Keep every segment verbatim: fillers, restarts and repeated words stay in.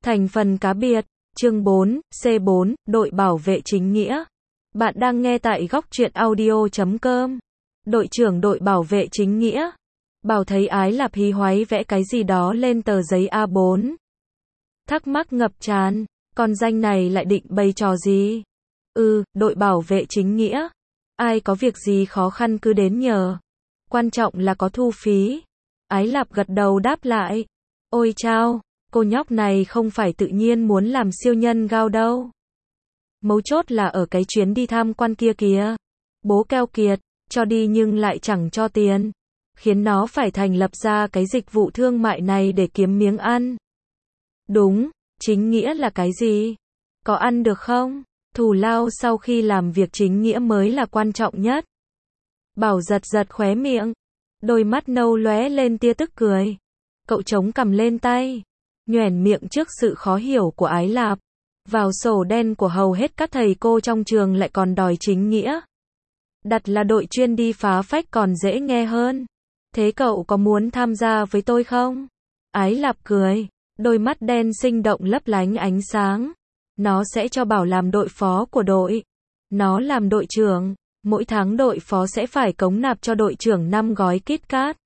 Thành phần cá biệt, chương bốn, C bốn, đội bảo vệ chính nghĩa. Bạn đang nghe tại góc truyện audio chấm com. Đội trưởng đội bảo vệ chính nghĩa. Bảo thấy Ái Lạp hí hoáy vẽ cái gì đó lên tờ giấy A bốn. Thắc mắc ngập tràn, con danh này lại định bày trò gì? Ừ, đội bảo vệ chính nghĩa. Ai có việc gì khó khăn cứ đến nhờ. Quan trọng là có thu phí. Ái Lạp gật đầu đáp lại. Ôi chao, cô nhóc này không phải tự nhiên muốn làm siêu nhân gao đâu. Mấu chốt là ở cái chuyến đi tham quan kia kìa. Bố keo kiệt, cho đi nhưng lại chẳng cho tiền. Khiến nó phải thành lập ra cái dịch vụ thương mại này để kiếm miếng ăn. Đúng, chính nghĩa là cái gì? Có ăn được không? Thù lao sau khi làm việc chính nghĩa mới là quan trọng nhất. Bảo giật giật khóe miệng. Đôi mắt nâu lóe lên tia tức cười. Cậu chống cằm lên tay. Nhoẻn miệng trước sự khó hiểu của Ái Lạp. Vào sổ đen của hầu hết các thầy cô trong trường lại còn đòi chính nghĩa. Đặt là đội chuyên đi phá phách còn dễ nghe hơn. Thế cậu có muốn tham gia với tôi không? Ái Lạp cười. Đôi mắt đen sinh động lấp lánh ánh sáng. Nó sẽ cho Bảo làm đội phó của đội. Nó làm đội trưởng. Mỗi tháng đội phó sẽ phải cống nạp cho đội trưởng năm gói KitKat.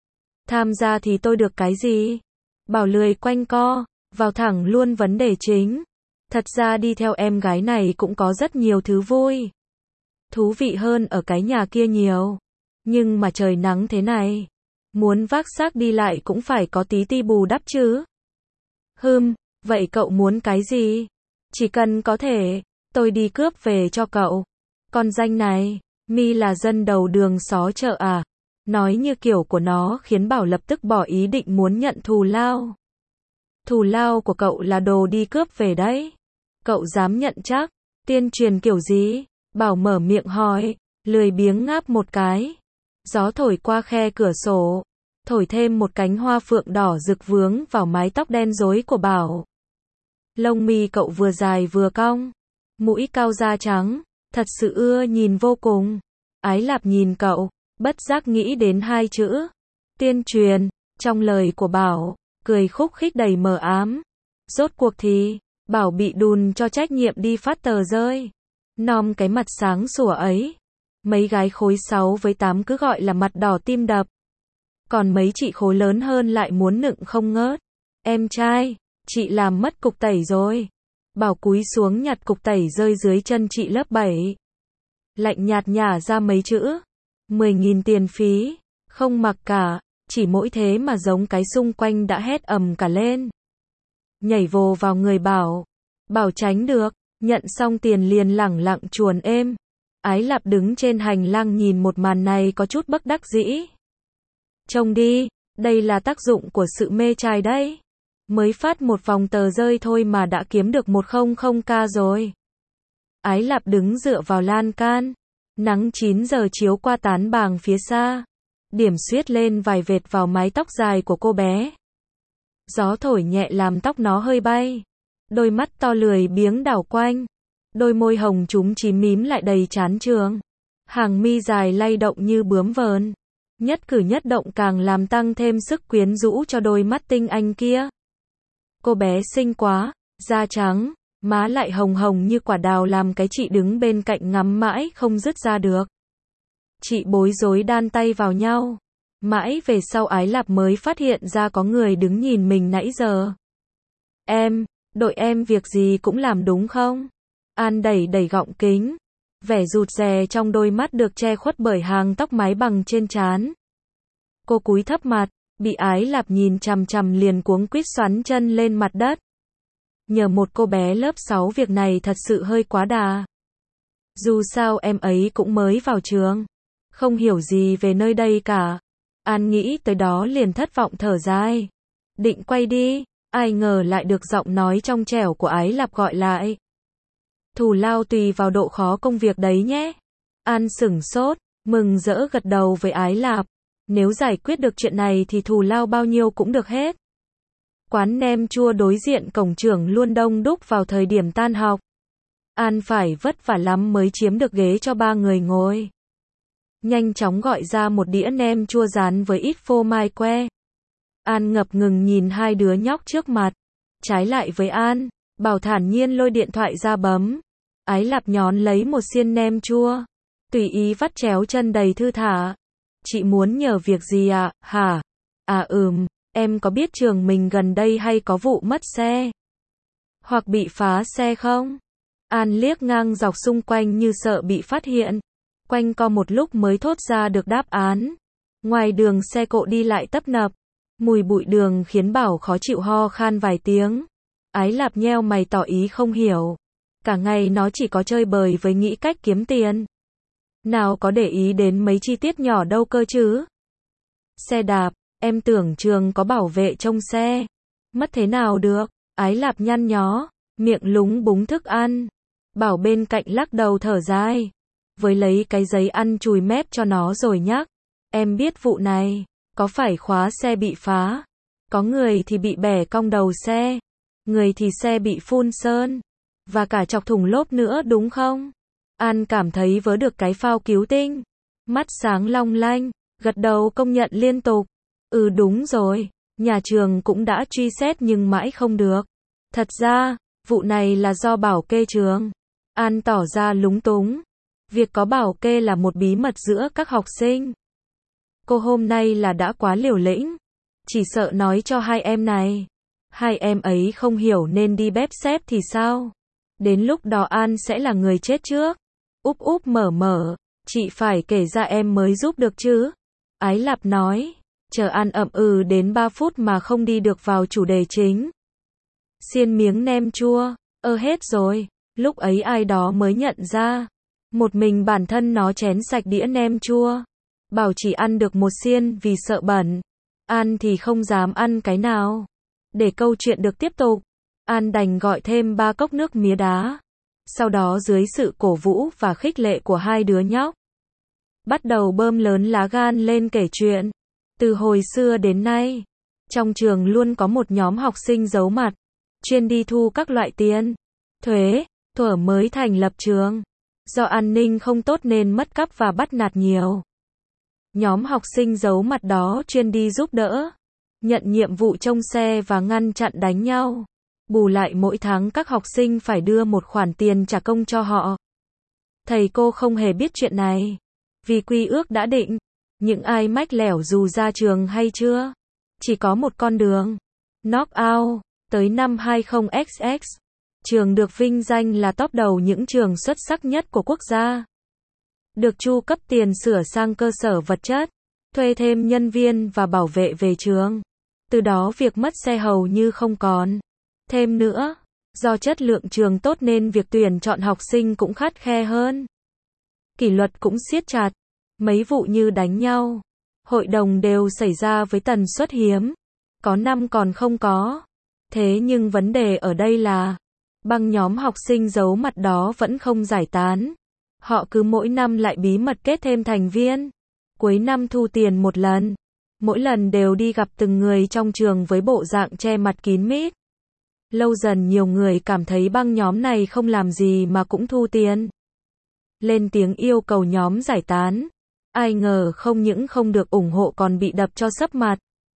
Tham gia thì tôi được cái gì? Bảo lười quanh co, vào thẳng luôn vấn đề chính. Thật ra đi theo em gái này cũng có rất nhiều thứ vui. Thú vị hơn ở cái nhà kia nhiều. Nhưng mà trời nắng thế này. Muốn vác xác đi lại cũng phải có tí ti bù đắp chứ. Hừm, vậy cậu muốn cái gì? Chỉ cần có thể, tôi đi cướp về cho cậu. Con danh này, mi là dân đầu đường xó chợ à? Nói như kiểu của nó khiến Bảo lập tức bỏ ý định muốn nhận thù lao. Thù lao của cậu là đồ đi cướp về đấy. Cậu dám nhận chắc? Tiên truyền kiểu gì? Bảo mở miệng hỏi, lười biếng ngáp một cái. Gió thổi qua khe cửa sổ, thổi thêm một cánh hoa phượng đỏ rực vướng vào mái tóc đen rối của Bảo. Lông mi cậu vừa dài vừa cong, mũi cao da trắng, thật sự ưa nhìn vô cùng. Ái Lạp nhìn cậu, bất giác nghĩ đến hai chữ tiên truyền trong lời của Bảo, cười khúc khích đầy mờ ám. Rốt cuộc thì Bảo bị đùn cho trách nhiệm đi phát tờ rơi. Nom cái mặt sáng sủa ấy, mấy gái khối sáu với tám cứ gọi là mặt đỏ tim đập. Còn mấy chị khối lớn hơn lại muốn nựng không ngớt. Em trai, chị làm mất cục tẩy rồi. Bảo cúi xuống nhặt cục tẩy rơi dưới chân chị lớp bảy. Lạnh nhạt nhả ra mấy chữ. mười nghìn tiền phí, không mặc cả, chỉ mỗi thế mà giống cái xung quanh đã hét ầm cả lên. Nhảy vồ vào người Bảo. Bảo tránh được, nhận xong tiền liền lẳng lặng chuồn êm. Ái Lạp đứng trên hành lang nhìn một màn này có chút bất đắc dĩ. Trông đi, đây là tác dụng của sự mê trai đấy. Mới phát một vòng tờ rơi thôi mà đã kiếm được một trăm k rồi. Ái Lạp đứng dựa vào lan can. Nắng chín giờ chiếu qua tán bàng phía xa. Điểm xuyết lên vài vệt vào mái tóc dài của cô bé. Gió thổi nhẹ làm tóc nó hơi bay. Đôi mắt to lười biếng đảo quanh. Đôi môi hồng chúng chím mím lại đầy chán trường. Hàng mi dài lay động như bướm vờn. Nhất cử nhất động càng làm tăng thêm sức quyến rũ cho đôi mắt tinh anh kia. Cô bé xinh quá, da trắng, má lại hồng hồng như quả đào làm cái chị đứng bên cạnh ngắm mãi không dứt ra được. Chị bối rối đan tay vào nhau. Mãi về sau Ái Lạp mới phát hiện ra có người đứng nhìn mình nãy giờ. Em, đội em việc gì cũng làm đúng không? An đẩy đẩy gọng kính. Vẻ rụt rè trong đôi mắt được che khuất bởi hàng tóc mái bằng trên trán. Cô cúi thấp mặt, bị Ái Lạp nhìn chằm chằm liền cuống quýt xoắn chân lên mặt đất. Nhờ một cô bé lớp sáu việc này thật sự hơi quá đà. Dù sao em ấy cũng mới vào trường, không hiểu gì về nơi đây cả. An nghĩ tới đó liền thất vọng thở dài. Định quay đi, ai ngờ lại được giọng nói trong trẻo của Ái Lạp gọi lại. Thù lao tùy vào độ khó công việc đấy nhé. An sửng sốt, mừng rỡ gật đầu với Ái Lạp. Nếu giải quyết được chuyện này thì thù lao bao nhiêu cũng được hết. Quán nem chua đối diện cổng trường luôn đông đúc vào thời điểm tan học. An phải vất vả lắm mới chiếm được ghế cho ba người ngồi. Nhanh chóng gọi ra một đĩa nem chua rán với ít phô mai que. An ngập ngừng nhìn hai đứa nhóc trước mặt. Trái lại với An, Bảo thản nhiên lôi điện thoại ra bấm. Ái Lạp nhón lấy một xiên nem chua, tùy ý vắt chéo chân đầy thư thả. Chị muốn nhờ việc gì ạ, à? Hả? À ừm, em có biết trường mình gần đây hay có vụ mất xe? Hoặc bị phá xe không? An liếc ngang dọc xung quanh như sợ bị phát hiện. Quanh co một lúc mới thốt ra được đáp án. Ngoài đường xe cộ đi lại tấp nập. Mùi bụi đường khiến Bảo khó chịu ho khan vài tiếng. Ái Lạp nheo mày tỏ ý không hiểu. Cả ngày nó chỉ có chơi bời với nghĩ cách kiếm tiền. Nào có để ý đến mấy chi tiết nhỏ đâu cơ chứ. Xe đạp, em tưởng trường có bảo vệ trông xe. Mất thế nào được, Ái Lạp nhăn nhó, miệng lúng búng thức ăn. Bảo bên cạnh lắc đầu thở dài. Với lấy cái giấy ăn chùi mép cho nó rồi nhắc. Em biết vụ này, có phải khóa xe bị phá? Có người thì bị bẻ cong đầu xe. Người thì xe bị phun sơn. Và cả chọc thủng lốp nữa đúng không? An cảm thấy vớ được cái phao cứu tinh. Mắt sáng long lanh, gật đầu công nhận liên tục. Ừ đúng rồi, nhà trường cũng đã truy xét nhưng mãi không được. Thật ra, vụ này là do bảo kê trường. An tỏ ra lúng túng. Việc có bảo kê là một bí mật giữa các học sinh. Cô hôm nay là đã quá liều lĩnh. Chỉ sợ nói cho hai em này. Hai em ấy không hiểu nên đi bép xép thì sao? Đến lúc đó An sẽ là người chết trước. Úp úp mở mở, chị phải kể ra em mới giúp được chứ. Ái Lạp nói, chờ An ậm ừ đến ba phút mà không đi được vào chủ đề chính. Xiên miếng nem chua, ơ hết rồi, lúc ấy ai đó mới nhận ra. Một mình bản thân nó chén sạch đĩa nem chua. Bảo chỉ ăn được một xiên vì sợ bẩn. An thì không dám ăn cái nào. Để câu chuyện được tiếp tục, An đành gọi thêm ba cốc nước mía đá. Sau đó dưới sự cổ vũ và khích lệ của hai đứa nhóc, bắt đầu bơm lớn lá gan lên kể chuyện. Từ hồi xưa đến nay, trong trường luôn có một nhóm học sinh giấu mặt, chuyên đi thu các loại tiền, thuế, thuở mới thành lập trường. Do an ninh không tốt nên mất cắp và bắt nạt nhiều. Nhóm học sinh giấu mặt đó chuyên đi giúp đỡ, nhận nhiệm vụ trông xe và ngăn chặn đánh nhau. Bù lại mỗi tháng các học sinh phải đưa một khoản tiền trả công cho họ. Thầy cô không hề biết chuyện này. Vì quy ước đã định, những ai mách lẻo dù ra trường hay chưa, chỉ có một con đường. Knock out. Tới năm hai không x x, trường được vinh danh là top đầu những trường xuất sắc nhất của quốc gia. Được chu cấp tiền sửa sang cơ sở vật chất, thuê thêm nhân viên và bảo vệ về trường. Từ đó việc mất xe hầu như không còn. Thêm nữa, do chất lượng trường tốt nên việc tuyển chọn học sinh cũng khắt khe hơn. Kỷ luật cũng siết chặt. Mấy vụ như đánh nhau, hội đồng đều xảy ra với tần suất hiếm. Có năm còn không có. Thế nhưng vấn đề ở đây là, băng nhóm học sinh giấu mặt đó vẫn không giải tán. Họ cứ mỗi năm lại bí mật kết thêm thành viên. Cuối năm thu tiền một lần. Mỗi lần đều đi gặp từng người trong trường với bộ dạng che mặt kín mít. Lâu dần nhiều người cảm thấy băng nhóm này không làm gì mà cũng thu tiền. Lên tiếng yêu cầu nhóm giải tán. Ai ngờ không những không được ủng hộ còn bị đập cho sấp mặt.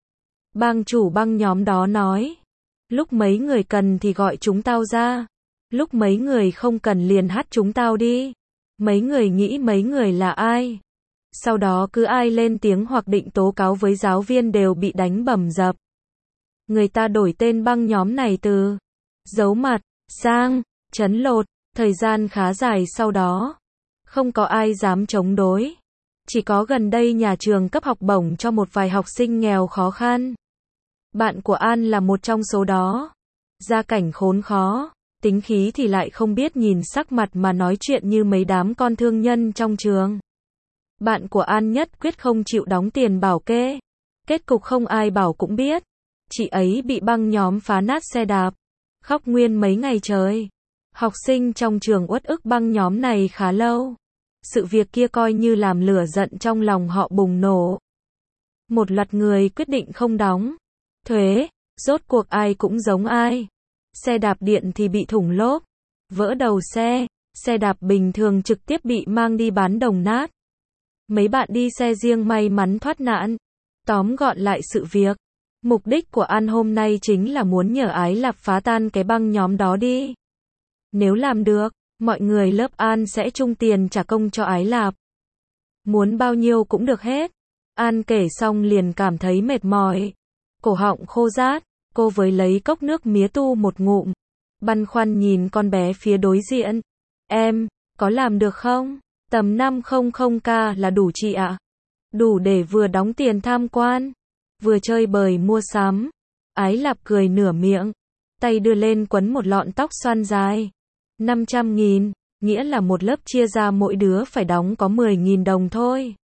Bang chủ băng nhóm đó nói, lúc mấy người cần thì gọi chúng tao ra. Lúc mấy người không cần liền hát chúng tao đi. Mấy người nghĩ mấy người là ai? Sau đó cứ ai lên tiếng hoặc định tố cáo với giáo viên đều bị đánh bầm dập. Người ta đổi tên băng nhóm này từ giấu mặt sang trấn lột. Thời gian khá dài sau đó, không có ai dám chống đối. Chỉ có gần đây nhà trường cấp học bổng cho một vài học sinh nghèo khó khăn. Bạn của An là một trong số đó. Gia cảnh khốn khó, tính khí thì lại không biết nhìn sắc mặt mà nói chuyện như mấy đám con thương nhân trong trường. Bạn của An nhất quyết không chịu đóng tiền bảo kê. Kết cục không ai bảo cũng biết. Chị ấy bị băng nhóm phá nát xe đạp. Khóc nguyên mấy ngày trời. Học sinh trong trường uất ức băng nhóm này khá lâu. Sự việc kia coi như làm lửa giận trong lòng họ bùng nổ. Một loạt người quyết định không đóng thuế. Rốt cuộc ai cũng giống ai. Xe đạp điện thì bị thủng lốp, vỡ đầu xe. Xe đạp bình thường trực tiếp bị mang đi bán đồng nát. Mấy bạn đi xe riêng may mắn thoát nạn. Tóm gọn lại sự việc, Mục đích của An hôm nay chính là muốn nhờ Ái Lạp phá tan cái băng nhóm đó đi. Nếu làm được, mọi người lớp An sẽ chung tiền trả công cho Ái Lạp. Muốn bao nhiêu cũng được hết. An kể xong liền cảm thấy mệt mỏi. Cổ họng khô rát, cô với lấy cốc nước mía tu một ngụm. Băn khoăn nhìn con bé phía đối diện. Em, có làm được không? Tầm năm trăm k là đủ chị ạ. Đủ để vừa đóng tiền tham quan, vừa chơi bời mua sắm. Ái Lạp cười nửa miệng. Tay đưa lên quấn một lọn tóc xoăn dài. năm trăm nghìn, nghĩa là một lớp chia ra mỗi đứa phải đóng có mười nghìn đồng thôi.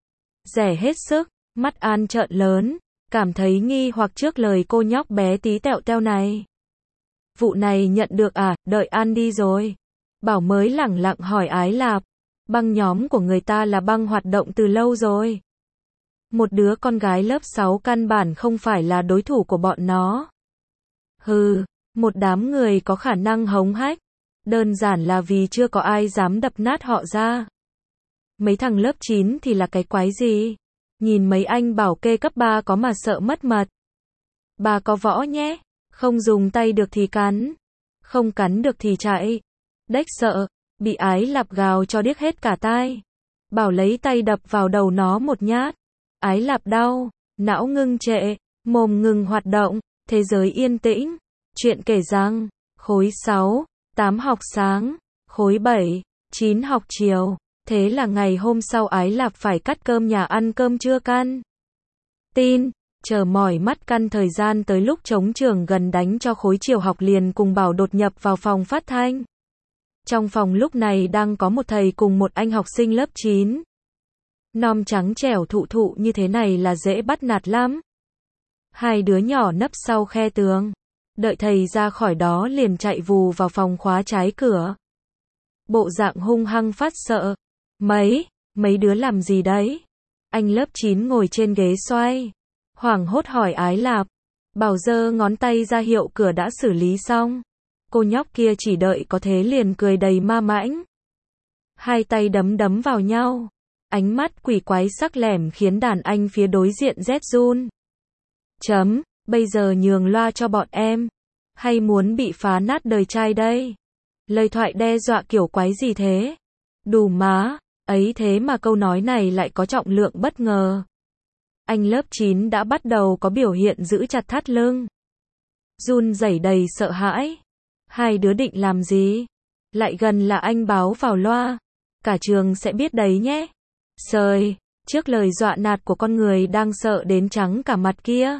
Rẻ hết sức, mắt An trợn lớn, cảm thấy nghi hoặc trước lời cô nhóc bé tí tẹo teo này. Vụ này nhận được à, đợi An đi rồi. Bảo mới lẳng lặng hỏi Ái Lạp. Băng nhóm của người ta là băng hoạt động từ lâu rồi. Một đứa con gái lớp sáu căn bản không phải là đối thủ của bọn nó. Hừ, một đám người có khả năng hống hách. Đơn giản là vì chưa có ai dám đập nát họ ra. Mấy thằng lớp chín thì là cái quái gì? Nhìn mấy anh bảo kê cấp ba có mà sợ mất mật. Bà có võ nhé, không dùng tay được thì cắn, không cắn được thì chạy. Đếch sợ, bị Ái Lạp gào cho điếc hết cả tai. Bảo lấy tay đập vào đầu nó một nhát. Ái Lạp đau, não ngưng trệ, mồm ngừng hoạt động, thế giới yên tĩnh. Chuyện kể rằng, khối sáu, tám học sáng, khối bảy, chín học chiều. Thế là ngày hôm sau Ái Lạp phải cắt cơm nhà ăn cơm trưa căn. Tin, chờ mỏi mắt căn thời gian tới lúc trống trường gần đánh cho khối chiều học liền cùng Bảo đột nhập vào phòng phát thanh. Trong phòng lúc này đang có một thầy cùng một anh học sinh lớp chín. Nom trắng trẻo thụ thụ như thế này là dễ bắt nạt lắm. Hai đứa nhỏ nấp sau khe tường. Đợi thầy ra khỏi đó liền chạy vù vào phòng khóa trái cửa. Bộ dạng hung hăng phát sợ. Mấy, mấy đứa làm gì đấy? Anh lớp chín ngồi trên ghế xoay. Hoảng hốt hỏi Ái Lạp. Bảo giơ ngón tay ra hiệu cửa đã xử lý xong. Cô nhóc kia chỉ đợi có thế liền cười đầy ma mãnh. Hai tay đấm đấm vào nhau. Ánh mắt quỷ quái sắc lẻm khiến đàn anh phía đối diện rét run. Chấm, bây giờ nhường loa cho bọn em. Hay muốn bị phá nát đời trai đây? Lời thoại đe dọa kiểu quái gì thế? Đù má, ấy thế mà câu nói này lại có trọng lượng bất ngờ. Anh lớp chín đã bắt đầu có biểu hiện giữ chặt thắt lưng. Run rẩy đầy sợ hãi. Hai đứa định làm gì? Lại gần là anh báo vào loa. Cả trường sẽ biết đấy nhé. Sời, trước lời dọa nạt của con người đang sợ đến trắng cả mặt kia.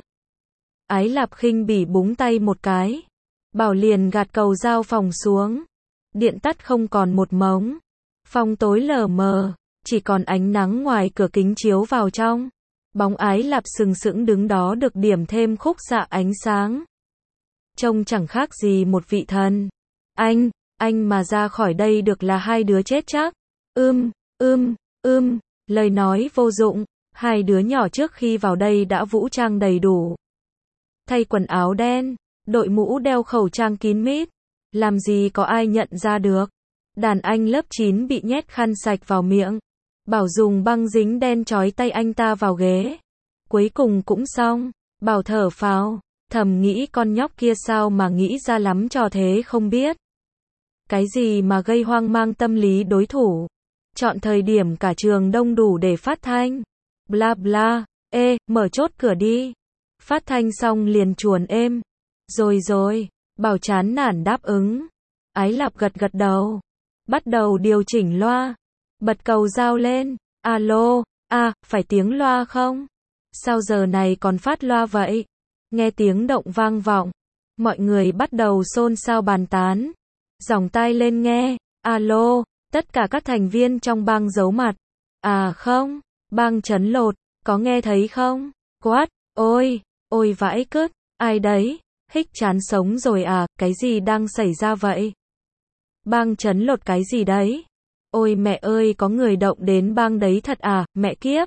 Ái Lạp khinh bỉ búng tay một cái. Bảo liền gạt cầu dao phòng xuống. Điện tắt không còn một mống. Phòng tối lờ mờ, chỉ còn ánh nắng ngoài cửa kính chiếu vào trong. Bóng Ái Lạp sừng sững đứng đó được điểm thêm khúc xạ ánh sáng. Trông chẳng khác gì một vị thần. Anh, anh mà ra khỏi đây được là hai đứa chết chắc. Ưm, ưm, ưm, lời nói vô dụng. Hai đứa nhỏ trước khi vào đây đã vũ trang đầy đủ. Thay quần áo đen, đội mũ đeo khẩu trang kín mít. Làm gì có ai nhận ra được. Đàn anh lớp chín bị nhét khăn sạch vào miệng. Bảo dùng băng dính đen trói tay anh ta vào ghế. Cuối cùng cũng xong. Bảo thở phào, thầm nghĩ con nhóc kia sao mà nghĩ ra lắm trò thế không biết. Cái gì mà gây hoang mang tâm lý đối thủ. Chọn thời điểm cả trường đông đủ để phát thanh. Bla bla, ê, mở chốt cửa đi. Phát thanh xong liền chuồn êm. Rồi rồi, Bảo chán nản đáp ứng. Ái Lạp gật gật đầu. Bắt đầu điều chỉnh loa. Bật cầu dao lên. Alo, à, phải tiếng loa không? Sao giờ này còn phát loa vậy? Nghe tiếng động vang vọng. Mọi người bắt đầu xôn xao bàn tán. Giỏng tai lên nghe. Alo, tất cả các thành viên trong bang giấu mặt. À không, bang Trấn Lột, có nghe thấy không? Quát, ôi, ôi vãi cứt, ai đấy? Hích chán sống rồi à, cái gì đang xảy ra vậy? Bang Trấn Lột cái gì đấy? Ôi mẹ ơi, có người động đến bang đấy thật à, mẹ kiếp.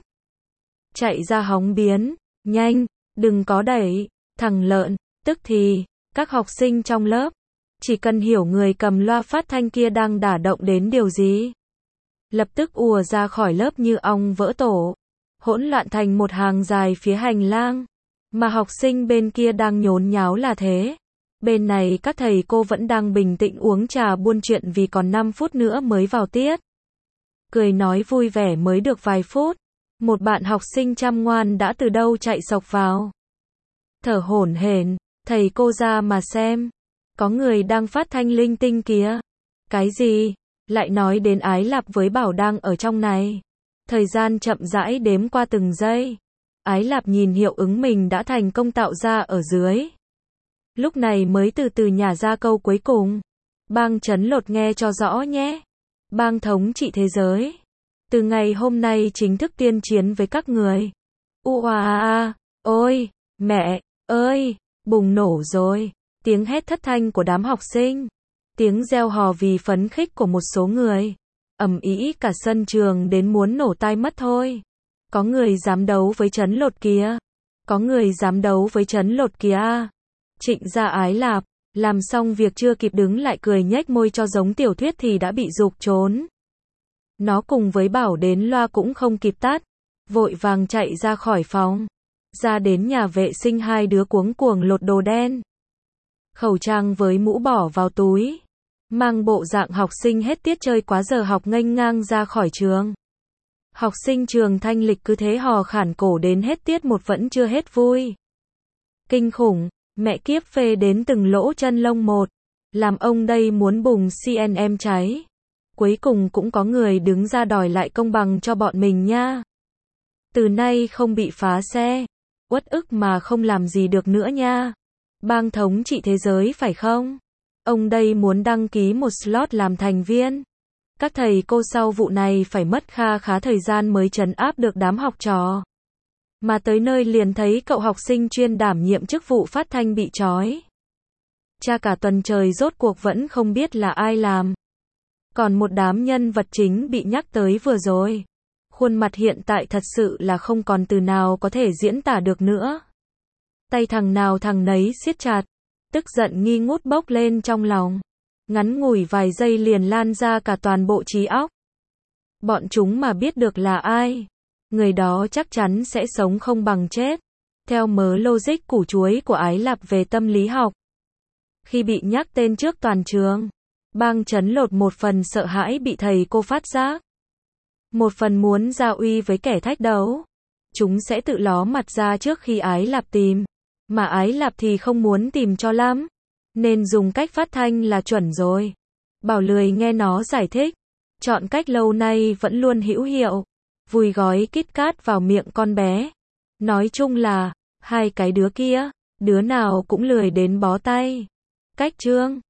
Chạy ra hóng biến, nhanh, đừng có đẩy, thằng lợn, tức thì, các học sinh trong lớp, chỉ cần hiểu người cầm loa phát thanh kia đang đả động đến điều gì. Lập tức ùa ra khỏi lớp như ong vỡ tổ, hỗn loạn thành một hàng dài phía hành lang. Mà học sinh bên kia đang nhốn nháo là thế. Bên này các thầy cô vẫn đang bình tĩnh uống trà buôn chuyện vì còn năm phút nữa mới vào tiết. Cười nói vui vẻ mới được vài phút. Một bạn học sinh chăm ngoan đã từ đâu chạy sộc vào. Thở hổn hển, thầy cô ra mà xem. Có người đang phát thanh linh tinh kìa. Cái gì? Lại nói đến Ái Lạp với Bảo đang ở trong này. Thời gian chậm rãi đếm qua từng giây. Ái Lạp nhìn hiệu ứng mình đã thành công tạo ra ở dưới. Lúc này mới từ từ nhả ra câu cuối cùng. Bang Trấn Lột nghe cho rõ nhé. Bang thống trị thế giới. Từ ngày hôm nay chính thức tiên chiến với các người. Ua a a, ôi, mẹ, ơi, bùng nổ rồi. Tiếng hét thất thanh của đám học sinh. Tiếng reo hò vì phấn khích của một số người. Ầm ĩ cả sân trường đến muốn nổ tai mất thôi. Có người dám đấu với Trấn Lột kìa. Có người dám đấu với Trấn Lột kìa. Trịnh gia Ái Lạp, làm xong việc chưa kịp đứng lại cười nhếch môi cho giống tiểu thuyết thì đã bị giục trốn. Nó cùng với Bảo đến loa cũng không kịp tắt. Vội vàng chạy ra khỏi phòng. Ra đến nhà vệ sinh hai đứa cuống cuồng lột đồ đen. Khẩu trang với mũ bỏ vào túi. Mang bộ dạng học sinh hết tiết chơi quá giờ học nghênh ngang ra khỏi trường. Học sinh trường Thanh Lịch cứ thế hò khản cổ đến hết tiết một vẫn chưa hết vui. Kinh khủng, mẹ kiếp phê đến từng lỗ chân lông một. Làm ông đây muốn bùng xê en em cháy. Cuối cùng cũng có người đứng ra đòi lại công bằng cho bọn mình nha. Từ nay không bị phá xe. Uất ức mà không làm gì được nữa nha. Bang thống trị thế giới phải không? Ông đây muốn đăng ký một slot làm thành viên. Các thầy cô sau vụ này phải mất kha khá thời gian mới trấn áp được đám học trò. Mà tới nơi liền thấy cậu học sinh chuyên đảm nhiệm chức vụ phát thanh bị trói. Cha cả tuần trời rốt cuộc vẫn không biết là ai làm. Còn một đám nhân vật chính bị nhắc tới vừa rồi. Khuôn mặt hiện tại thật sự là không còn từ nào có thể diễn tả được nữa. Tay thằng nào thằng nấy siết chặt. Tức giận nghi ngút bốc lên trong lòng. Ngắn ngủi vài giây liền lan ra cả toàn bộ trí óc. Bọn chúng mà biết được là ai. Người đó chắc chắn sẽ sống không bằng chết. Theo mớ logic củ chuối của Ái Lạp về tâm lý học. Khi bị nhắc tên trước toàn trường. Bang Trấn Lột một phần sợ hãi bị thầy cô phát giác. Một phần muốn ra uy với kẻ thách đấu. Chúng sẽ tự ló mặt ra trước khi Ái Lạp tìm. Mà Ái Lạp thì không muốn tìm cho lắm. Nên dùng cách phát thanh là chuẩn rồi. Bảo lười nghe nó giải thích. Chọn cách lâu nay vẫn luôn hữu hiệu. Vùi gói Kit Kat vào miệng con bé. Nói chung là, hai cái đứa kia, đứa nào cũng lười đến bó tay. Cách chương